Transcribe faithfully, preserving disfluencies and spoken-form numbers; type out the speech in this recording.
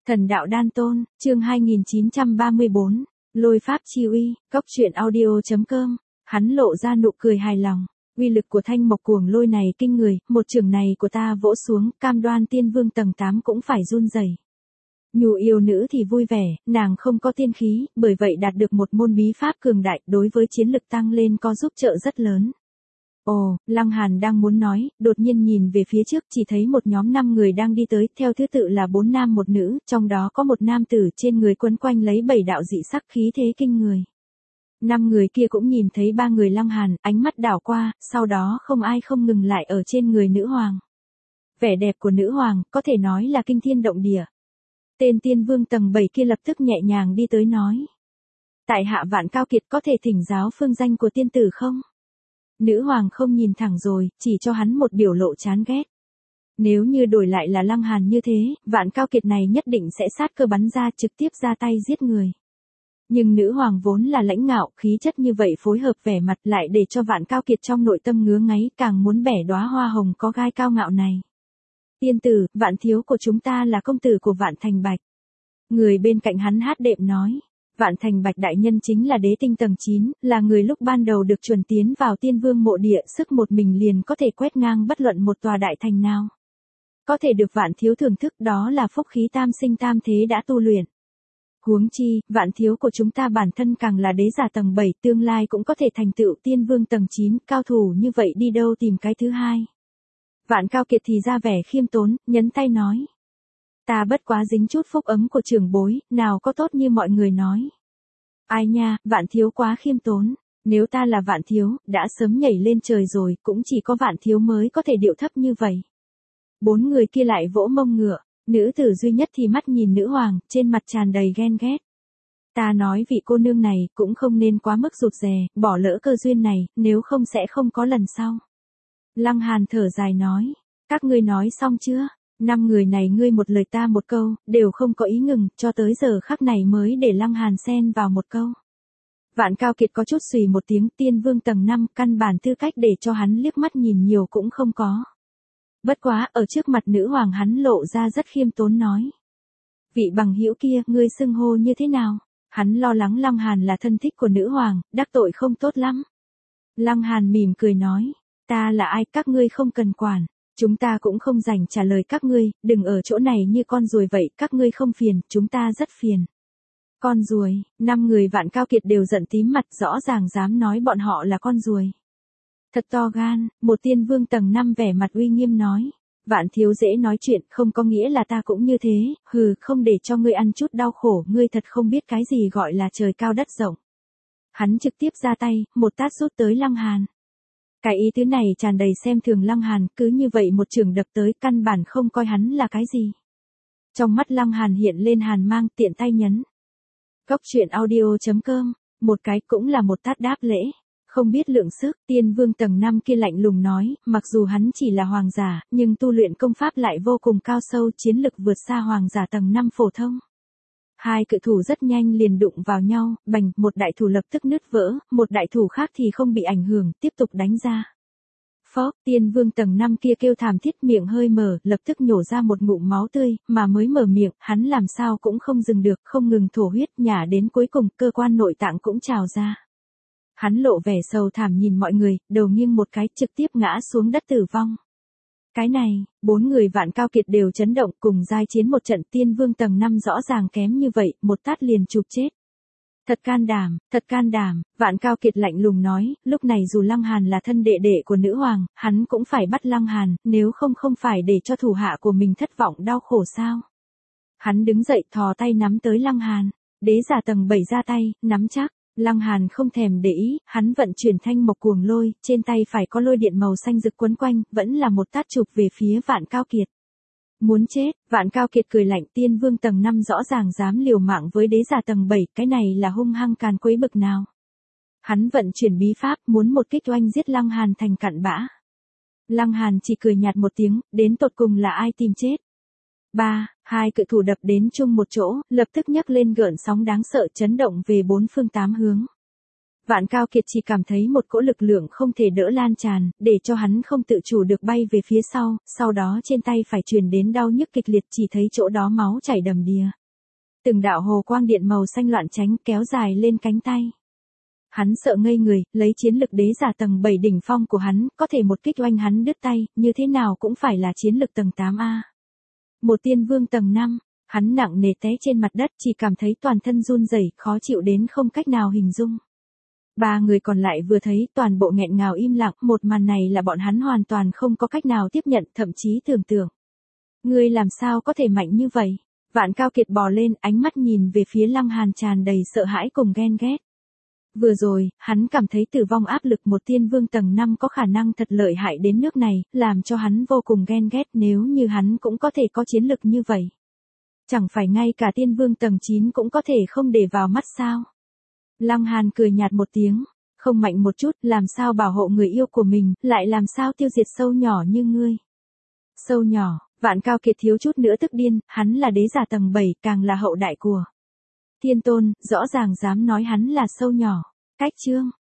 Thần đạo đan tôn, chương hai nghìn chín trăm ba mươi bốn, lôi pháp chi uy, cốc truyện audio.com, hắn lộ ra nụ cười hài lòng, uy lực của thanh mộc cuồng lôi này kinh người, một trường này của ta vỗ xuống, cam đoan tiên vương tầng tám cũng phải run rẩy. Nhu yêu nữ thì vui vẻ, nàng không có tiên khí, bởi vậy đạt được một môn bí pháp cường đại, đối với chiến lực tăng lên có giúp trợ rất lớn. Ồ, Lăng Hàn đang muốn nói, đột nhiên nhìn về phía trước chỉ thấy một nhóm năm người đang đi tới, theo thứ tự là bốn nam một nữ, trong đó có một nam tử trên người quấn quanh lấy bảy đạo dị sắc khí thế kinh người. Năm người kia cũng nhìn thấy ba người Lăng Hàn, ánh mắt đảo qua, sau đó không ai không ngừng lại ở trên người nữ hoàng. Vẻ đẹp của nữ hoàng, có thể nói là kinh thiên động địa. Tên tiên vương tầng bảy kia lập tức nhẹ nhàng đi tới nói. Tại hạ Vạn Cao Kiệt có thể thỉnh giáo phương danh của tiên tử không? Nữ hoàng không nhìn thẳng rồi, chỉ cho hắn một biểu lộ chán ghét. Nếu như đổi lại là Lăng Hàn như thế, Vạn Cao Kiệt này nhất định sẽ sát cơ bắn ra trực tiếp ra tay giết người. Nhưng nữ hoàng vốn là lãnh ngạo, khí chất như vậy phối hợp vẻ mặt lại để cho Vạn Cao Kiệt trong nội tâm ngứa ngáy, càng muốn bẻ đóa hoa hồng có gai cao ngạo này. Tiên tử, Vạn thiếu của chúng ta là công tử của Vạn Thành Bạch. Người bên cạnh hắn hát đệm nói. Vạn Thành Bạch đại nhân chính là đế tinh tầng chín, là người lúc ban đầu được chuẩn tiến vào tiên vương mộ địa, sức một mình liền có thể quét ngang bất luận một tòa đại thành nào. Có thể được Vạn thiếu thưởng thức đó là phúc khí tam sinh tam thế đã tu luyện. Huống chi, Vạn thiếu của chúng ta bản thân càng là đế giả tầng bảy, tương lai cũng có thể thành tựu tiên vương tầng chín, cao thủ như vậy đi đâu tìm cái thứ hai. Vạn Cao Kiệt thì ra vẻ khiêm tốn, nhấn tay nói. Ta bất quá dính chút phúc ấm của trưởng bối, nào có tốt như mọi người nói. Ai nha, Vạn thiếu quá khiêm tốn, nếu ta là Vạn thiếu, đã sớm nhảy lên trời rồi, cũng chỉ có Vạn thiếu mới có thể điệu thấp như vậy. Bốn người kia lại vỗ mông ngựa, nữ tử duy nhất thì mắt nhìn nữ hoàng, trên mặt tràn đầy ghen ghét. Ta nói vị cô nương này cũng không nên quá mức rụt rè, bỏ lỡ cơ duyên này, nếu không sẽ không có lần sau. Lăng Hàn thở dài nói, các ngươi nói xong chưa? Năm người này ngươi một lời ta một câu, đều không có ý ngừng, cho tới giờ khắc này mới để Lăng Hàn xen vào một câu. Vạn Cao Kiệt có chút xùy một tiếng, tiên vương tầng năm, căn bản tư cách để cho hắn liếc mắt nhìn nhiều cũng không có. Bất quá, ở trước mặt nữ hoàng hắn lộ ra rất khiêm tốn nói. Vị bằng hữu kia, ngươi xưng hô như thế nào? Hắn lo lắng Lăng Hàn là thân thích của nữ hoàng, đắc tội không tốt lắm. Lăng Hàn mỉm cười nói, ta là ai các ngươi không cần quản. Chúng ta cũng không rảnh trả lời các ngươi, đừng ở chỗ này như con ruồi vậy, các ngươi không phiền, chúng ta rất phiền. Con ruồi, năm người Vạn Cao Kiệt đều giận tím mặt, rõ ràng dám nói bọn họ là con ruồi. Thật to gan, một tiên vương tầng năm vẻ mặt uy nghiêm nói. Vạn thiếu dễ nói chuyện, không có nghĩa là ta cũng như thế, hừ, không để cho ngươi ăn chút đau khổ, ngươi thật không biết cái gì gọi là trời cao đất rộng. Hắn trực tiếp ra tay, một tát rút tới Lăng Hàn. Cái ý tứ này tràn đầy xem thường Lăng Hàn, cứ như vậy một trường đập tới, căn bản không coi hắn là cái gì. Trong mắt Lăng Hàn hiện lên hàn mang, tiện tay nhấn. Cốc truyện audio.com, một cái cũng là một tát đáp lễ, không biết lượng sức, tiên vương tầng năm kia lạnh lùng nói, mặc dù hắn chỉ là hoàng giả, nhưng tu luyện công pháp lại vô cùng cao sâu, chiến lực vượt xa hoàng giả tầng năm phổ thông. Hai cự thủ rất nhanh liền đụng vào nhau, bành, một đại thủ lập tức nứt vỡ, một đại thủ khác thì không bị ảnh hưởng, tiếp tục đánh ra. Phó, tiên vương tầng năm kia kêu thảm thiết, miệng hơi mở, lập tức nhổ ra một ngụm máu tươi, mà mới mở miệng, hắn làm sao cũng không dừng được, không ngừng thổ huyết, nhả đến cuối cùng, cơ quan nội tạng cũng trào ra. Hắn lộ vẻ sầu thảm nhìn mọi người, đầu nghiêng một cái, trực tiếp ngã xuống đất tử vong. Cái này, bốn người Vạn Cao Kiệt đều chấn động, cùng giai chiến một trận, tiên vương tầng năm rõ ràng kém như vậy, một tát liền chụp chết. Thật can đảm, thật can đảm, Vạn Cao Kiệt lạnh lùng nói, lúc này dù Lăng Hàn là thân đệ đệ của nữ hoàng, hắn cũng phải bắt Lăng Hàn, nếu không không phải để cho thủ hạ của mình thất vọng đau khổ sao. Hắn đứng dậy thò tay nắm tới Lăng Hàn, đế giả tầng bảy ra tay, nắm chắc. Lăng Hàn không thèm để ý, hắn vận chuyển thanh mộc cuồng lôi, trên tay phải có lôi điện màu xanh rực quấn quanh, vẫn là một tát chụp về phía Vạn Cao Kiệt. Muốn chết, Vạn Cao Kiệt cười lạnh, tiên vương tầng năm rõ ràng dám liều mạng với đế giả tầng bảy, cái này là hung hăng càn quấy bực nào. Hắn vận chuyển bí pháp, muốn một kích oanh giết Lăng Hàn thành cặn bã. Lăng Hàn chỉ cười nhạt một tiếng, đến tột cùng là ai tìm chết. Ba, hai cự thủ đập đến chung một chỗ, lập tức nhấc lên gợn sóng đáng sợ chấn động về bốn phương tám hướng. Vạn Cao Kiệt chỉ cảm thấy một cỗ lực lượng không thể đỡ lan tràn, để cho hắn không tự chủ được bay về phía sau, sau đó trên tay phải truyền đến đau nhức kịch liệt, chỉ thấy chỗ đó máu chảy đầm đìa. Từng đạo hồ quang điện màu xanh loạn tránh kéo dài lên cánh tay. Hắn sợ ngây người, lấy chiến lực đế giả tầng bảy đỉnh phong của hắn, có thể một kích oanh hắn đứt tay, như thế nào cũng phải là chiến lực tầng tám A. Một tiên vương tầng năm, hắn nặng nề té trên mặt đất, chỉ cảm thấy toàn thân run rẩy, khó chịu đến không cách nào hình dung. Ba người còn lại vừa thấy toàn bộ nghẹn ngào im lặng, một màn này là bọn hắn hoàn toàn không có cách nào tiếp nhận, thậm chí tưởng tượng. Ngươi làm sao có thể mạnh như vậy? Vạn Cao Kiệt bò lên, ánh mắt nhìn về phía Lăng Hàn tràn đầy sợ hãi cùng ghen ghét. Vừa rồi, hắn cảm thấy tử vong áp lực một tiên vương tầng năm có khả năng thật lợi hại đến nước này, làm cho hắn vô cùng ghen ghét, nếu như hắn cũng có thể có chiến lực như vậy. Chẳng phải ngay cả tiên vương tầng chín cũng có thể không để vào mắt sao? Lăng Hàn cười nhạt một tiếng, không mạnh một chút, làm sao bảo hộ người yêu của mình, lại làm sao tiêu diệt sâu nhỏ như ngươi. Sâu nhỏ, Vạn Cao Kiệt thiếu chút nữa tức điên, hắn là đế giả tầng bảy, càng là hậu đại của Thiên Tôn, rõ ràng dám nói hắn là sâu nhỏ. Cách chương